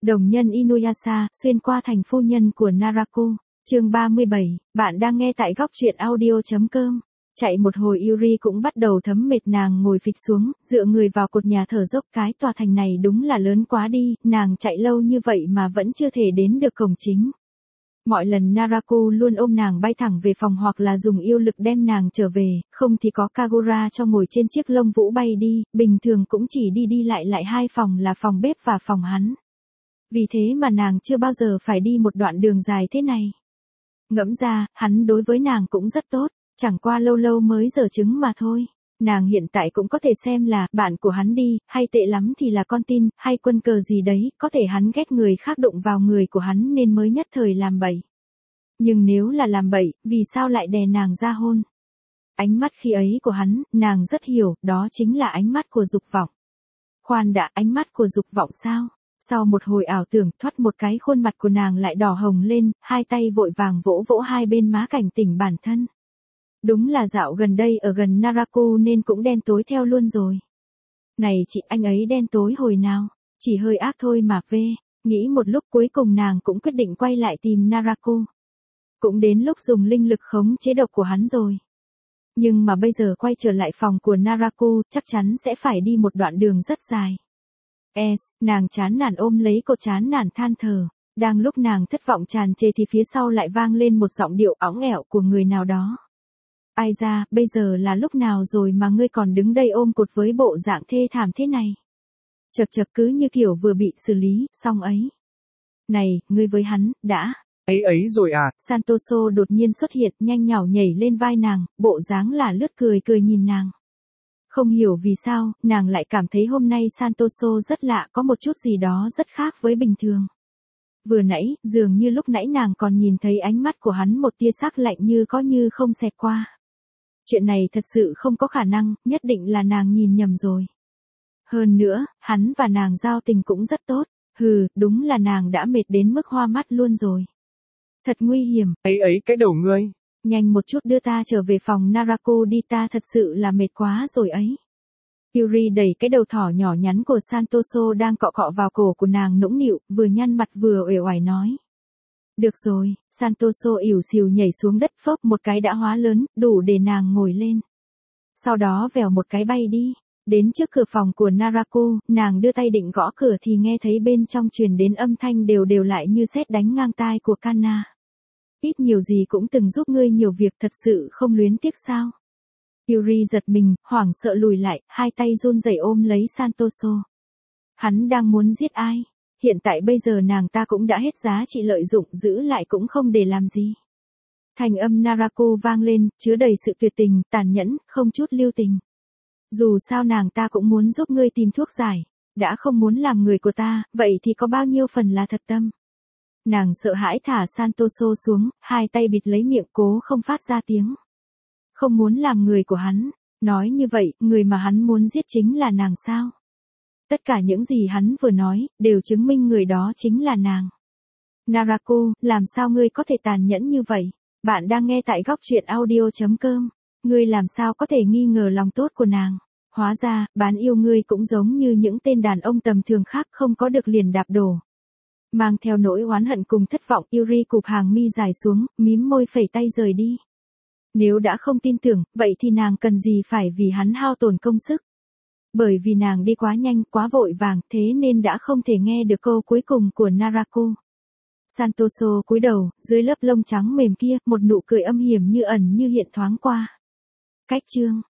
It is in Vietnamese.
Đồng nhân Inuyasha, xuyên qua thành phu nhân của Naraku. Chương 37, bạn đang nghe tại góc truyện audio.com. Chạy một hồi Yuri cũng bắt đầu thấm mệt, nàng ngồi phịch xuống, dựa người vào cột nhà thở dốc. Cái tòa thành này đúng là lớn quá đi, nàng chạy lâu như vậy mà vẫn chưa thể đến được cổng chính. Mọi lần Naraku luôn ôm nàng bay thẳng về phòng hoặc là dùng yêu lực đem nàng trở về, không thì có Kagura cho ngồi trên chiếc lông vũ bay đi, bình thường cũng chỉ đi lại hai phòng là phòng bếp và phòng hắn. Vì thế mà nàng chưa bao giờ phải đi một đoạn đường dài thế này. Ngẫm ra, hắn đối với nàng cũng rất tốt, chẳng qua lâu lâu mới giở trứng mà thôi. Nàng hiện tại cũng có thể xem là bạn của hắn đi, hay tệ lắm thì là con tin, hay quân cờ gì đấy, có thể hắn ghét người khác đụng vào người của hắn nên mới nhất thời làm bậy. Nhưng nếu là làm bậy, vì sao lại đè nàng ra hôn? Ánh mắt khi ấy của hắn, nàng rất hiểu, đó chính là ánh mắt của dục vọng. Khoan đã, ánh mắt của dục vọng sao? Sau một hồi ảo tưởng, thoát một cái khuôn mặt của nàng lại đỏ hồng lên, hai tay vội vàng vỗ vỗ hai bên má cảnh tỉnh bản thân. Đúng là dạo gần đây ở gần Naraku nên cũng đen tối theo luôn rồi. Này chị, anh ấy đen tối hồi nào? Chỉ hơi ác thôi mà về. Nghĩ một lúc cuối cùng nàng cũng quyết định quay lại tìm Naraku. Cũng đến lúc dùng linh lực khống chế độc của hắn rồi. Nhưng mà bây giờ quay trở lại phòng của Naraku chắc chắn sẽ phải đi một đoạn đường rất dài. Nàng chán nản ôm lấy cột chán nản than thở. Đang lúc nàng thất vọng tràn trề thì phía sau lại vang lên một giọng điệu óng ẻo của người nào đó. Ai ra, bây giờ là lúc nào rồi mà ngươi còn đứng đây ôm cột với bộ dạng thê thảm thế này? Chật cứ như kiểu vừa bị xử lý, xong ấy. Này, ngươi với hắn, đã. Ấy rồi à? Santoso đột nhiên xuất hiện, nhanh nhảu nhảy lên vai nàng, bộ dáng là lướt cười nhìn nàng. Không hiểu vì sao, nàng lại cảm thấy hôm nay Santoso rất lạ, có một chút gì đó rất khác với bình thường. Vừa nãy, dường như lúc nãy nàng còn nhìn thấy ánh mắt của hắn một tia sắc lạnh như có như không xẹt qua. Chuyện này thật sự không có khả năng, nhất định là nàng nhìn nhầm rồi. Hơn nữa, hắn và nàng giao tình cũng rất tốt. Đúng là nàng đã mệt đến mức hoa mắt luôn rồi. Thật nguy hiểm. Cái đầu ngươi. Nhanh một chút đưa ta trở về phòng Naraku đi, ta thật sự là mệt quá rồi ấy. Yuri đẩy cái đầu thỏ nhỏ nhắn của Santoso đang cọ cọ vào cổ của nàng nũng nịu, vừa nhăn mặt vừa uể oải nói. Được rồi, Santoso ỉu xìu nhảy xuống đất, phốc một cái đã hóa lớn, đủ để nàng ngồi lên. Sau đó vèo một cái bay đi. Đến trước cửa phòng của Naraku, nàng đưa tay định gõ cửa thì nghe thấy bên trong truyền đến âm thanh đều lại như sét đánh ngang tai của Kanna. Ít nhiều gì cũng từng giúp ngươi nhiều việc, thật sự không luyến tiếc sao? Yuri giật mình, hoảng sợ lùi lại, hai tay run rẩy ôm lấy Santoso. Hắn đang muốn giết ai? Hiện tại bây giờ nàng ta cũng đã hết giá trị, lợi dụng giữ lại cũng không để làm gì. Thành âm Naraku vang lên, chứa đầy sự tuyệt tình, tàn nhẫn, không chút lưu tình. Dù sao nàng ta cũng muốn giúp ngươi tìm thuốc giải. Đã không muốn làm người của ta, vậy thì có bao nhiêu phần là thật tâm? Nàng sợ hãi thả Santoso xuống, hai tay bịt lấy miệng cố không phát ra tiếng. Không muốn làm người của hắn. Nói như vậy, người mà hắn muốn giết chính là nàng sao? Tất cả những gì hắn vừa nói, đều chứng minh người đó chính là nàng. Naraku, làm sao ngươi có thể tàn nhẫn như vậy? Bạn đang nghe tại góc truyện audio.com. Ngươi làm sao có thể nghi ngờ lòng tốt của nàng? Hóa ra, bán yêu ngươi cũng giống như những tên đàn ông tầm thường khác, không có được liền đạp đổ. Mang theo nỗi oán hận cùng thất vọng, Yuri cụp hàng mi dài xuống, mím môi phẩy tay rời đi. Nếu đã không tin tưởng, vậy thì nàng cần gì phải vì hắn hao tổn công sức? Bởi vì nàng đi quá nhanh, quá vội vàng, thế nên đã không thể nghe được câu cuối cùng của Naraku. Santoso cúi đầu, dưới lớp lông trắng mềm kia, một nụ cười âm hiểm như ẩn như hiện thoáng qua. Cách chương